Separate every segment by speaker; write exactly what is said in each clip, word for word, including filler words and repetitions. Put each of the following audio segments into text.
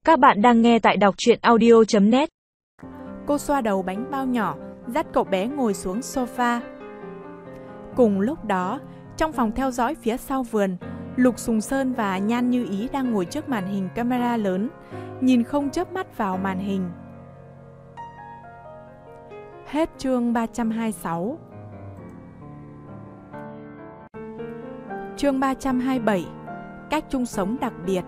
Speaker 1: Các bạn đang nghe tại đọc truyện audio chấm net.
Speaker 2: Cô xoa đầu bánh bao nhỏ, dắt cậu bé ngồi xuống sofa. Cùng lúc đó, trong phòng theo dõi phía sau vườn, Lục Sùng Sơn và Nhan Như Ý đang ngồi trước màn hình camera lớn, nhìn không chớp mắt vào màn hình. Hết chương ba trăm hai mươi sáu. Chương ba trăm hai mươi bảy. Cách chung sống đặc biệt.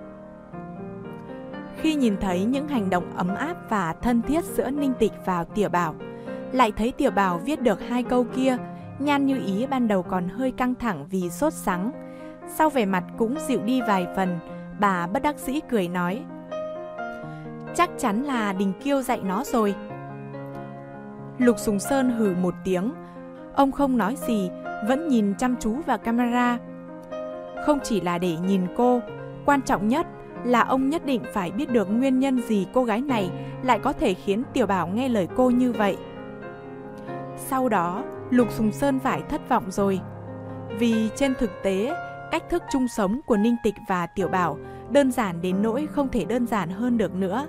Speaker 2: Khi nhìn thấy những hành động ấm áp và thân thiết giữa Ninh Tịch và Tiểu Bảo, lại thấy Tiểu Bảo viết được hai câu kia, Nhan Như Ý ban đầu còn hơi căng thẳng vì sốt sắng. Sau vẻ mặt cũng dịu đi vài phần, bà bất đắc dĩ cười nói: chắc chắn là Đình Kiêu dạy nó rồi. Lục Sùng Sơn hừ một tiếng. Ông không nói gì, vẫn nhìn chăm chú vào camera. Không chỉ là để nhìn cô, quan trọng nhất là ông nhất định phải biết được nguyên nhân gì cô gái này lại có thể khiến Tiểu Bảo nghe lời cô như vậy. Sau đó, Lục Sùng Sơn phải thất vọng rồi. Vì trên thực tế, cách thức chung sống của Ninh Tịch và Tiểu Bảo đơn giản đến nỗi không thể đơn giản hơn được nữa.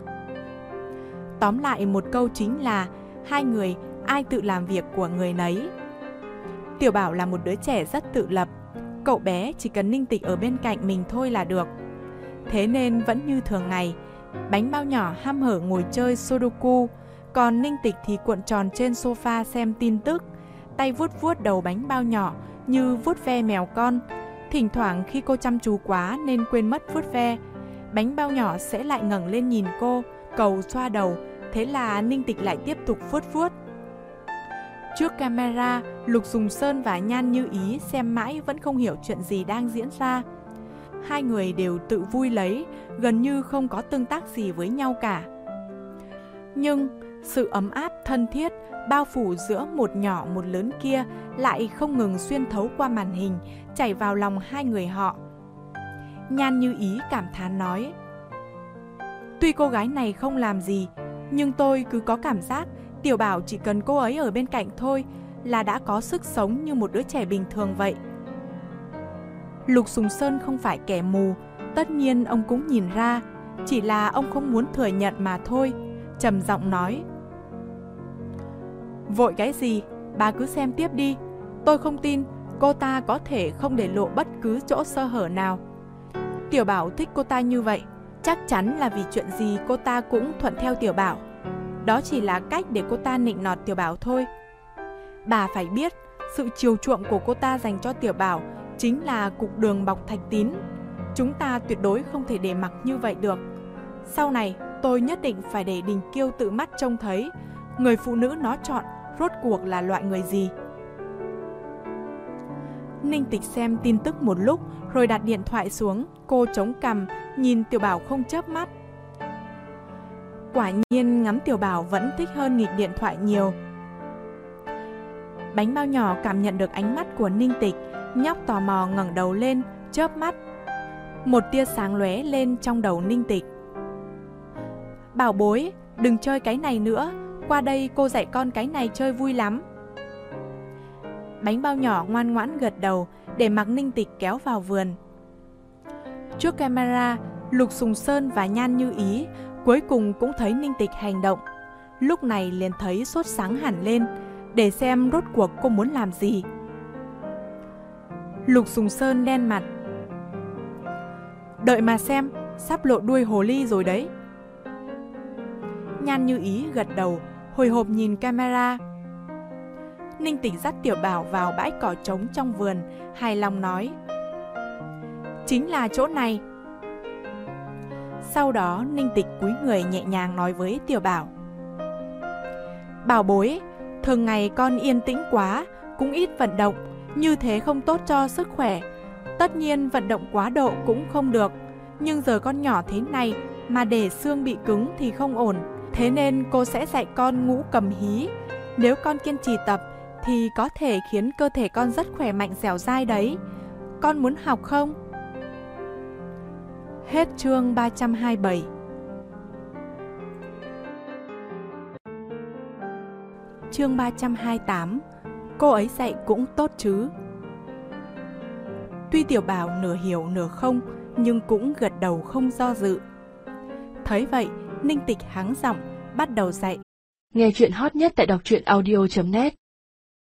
Speaker 2: Tóm lại một câu chính là hai người ai tự làm việc của người nấy. Tiểu Bảo là một đứa trẻ rất tự lập. Cậu bé chỉ cần Ninh Tịch ở bên cạnh mình thôi là được. Thế nên vẫn như thường ngày, bánh bao nhỏ hăm hở ngồi chơi Sudoku, còn Ninh Tịch thì cuộn tròn trên sofa xem tin tức, tay vuốt vuốt đầu bánh bao nhỏ như vuốt ve mèo con. Thỉnh thoảng khi cô chăm chú quá nên quên mất vuốt ve, bánh bao nhỏ sẽ lại ngẩng lên nhìn cô, cầu xoa đầu, thế là Ninh Tịch lại tiếp tục vuốt vuốt. Trước camera, Lục Sùng Sơn và Nhan Như Ý xem mãi vẫn không hiểu chuyện gì đang diễn ra. Hai người đều tự vui lấy, gần như không có tương tác gì với nhau cả. Nhưng sự ấm áp thân thiết bao phủ giữa một nhỏ một lớn kia lại không ngừng xuyên thấu qua màn hình, chảy vào lòng hai người họ. Nhan Như Ý cảm thán nói: tuy cô gái này không làm gì, nhưng tôi cứ có cảm giác Tiểu Bảo chỉ cần cô ấy ở bên cạnh thôi là đã có sức sống như một đứa trẻ bình thường vậy. Lục Sùng Sơn không phải kẻ mù, tất nhiên ông cũng nhìn ra, chỉ là ông không muốn thừa nhận mà thôi. Trầm giọng nói: vội cái gì, bà cứ xem tiếp đi. Tôi không tin cô ta có thể không để lộ bất cứ chỗ sơ hở nào. Tiểu Bảo thích cô ta như vậy, chắc chắn là vì chuyện gì cô ta cũng thuận theo Tiểu Bảo. Đó chỉ là cách để cô ta nịnh nọt Tiểu Bảo thôi. Bà phải biết, sự chiều chuộng của cô ta dành cho Tiểu Bảo chính là cục đường bọc thạch tín. Chúng ta tuyệt đối không thể để mặc như vậy được. Sau này tôi nhất định phải để Đình Kiêu tự mắt trông thấy người phụ nữ nó chọn rốt cuộc là loại người gì. Ninh Tịch xem tin tức một lúc rồi đặt điện thoại xuống. Cô chống cằm nhìn Tiểu Bảo không chớp mắt. Quả nhiên ngắm Tiểu Bảo vẫn thích hơn nghịch điện thoại nhiều. Bánh bao nhỏ cảm nhận được ánh mắt của Ninh Tịch, nhóc tò mò ngẩng đầu lên, chớp mắt. Một tia sáng lóe lên trong đầu Ninh Tịch. Bảo bối, đừng chơi cái này nữa, qua đây cô dạy con cái này chơi vui lắm. Bánh bao nhỏ ngoan ngoãn gật đầu để mặc Ninh Tịch kéo vào vườn. Trước camera, Lục Sùng Sơn và Nhan Như Ý cuối cùng cũng thấy Ninh Tịch hành động. Lúc này liền thấy sốt sắng hẳn lên, để xem rốt cuộc cô muốn làm gì. Lục Sùng Sơn đen mặt: đợi mà xem, sắp lộ đuôi hồ ly rồi đấy. Nhan Như Ý gật đầu, hồi hộp nhìn camera. Ninh Tịch dắt Tiểu Bảo vào bãi cỏ trống trong vườn, hài lòng nói: chính là chỗ này. Sau đó Ninh Tịch cúi người nhẹ nhàng nói với Tiểu Bảo: bảo bối, thường ngày con yên tĩnh quá, cũng ít vận động, như thế không tốt cho sức khỏe. Tất nhiên vận động quá độ cũng không được, nhưng giờ con nhỏ thế này mà để xương bị cứng thì không ổn. Thế nên cô sẽ dạy con ngũ cầm hí. Nếu con kiên trì tập thì có thể khiến cơ thể con rất khỏe mạnh dẻo dai đấy. Con muốn học không? Hết chương ba trăm hai mươi bảy. Chương ba trăm hai mươi tám. Cô ấy dạy cũng tốt chứ. Tuy Tiểu Bảo nửa hiểu nửa không, nhưng cũng gật đầu không do dự. Thấy vậy, Ninh Tịch hắng giọng, bắt đầu dạy.
Speaker 3: Nghe chuyện hot nhất tại đọc truyện audio chấm net.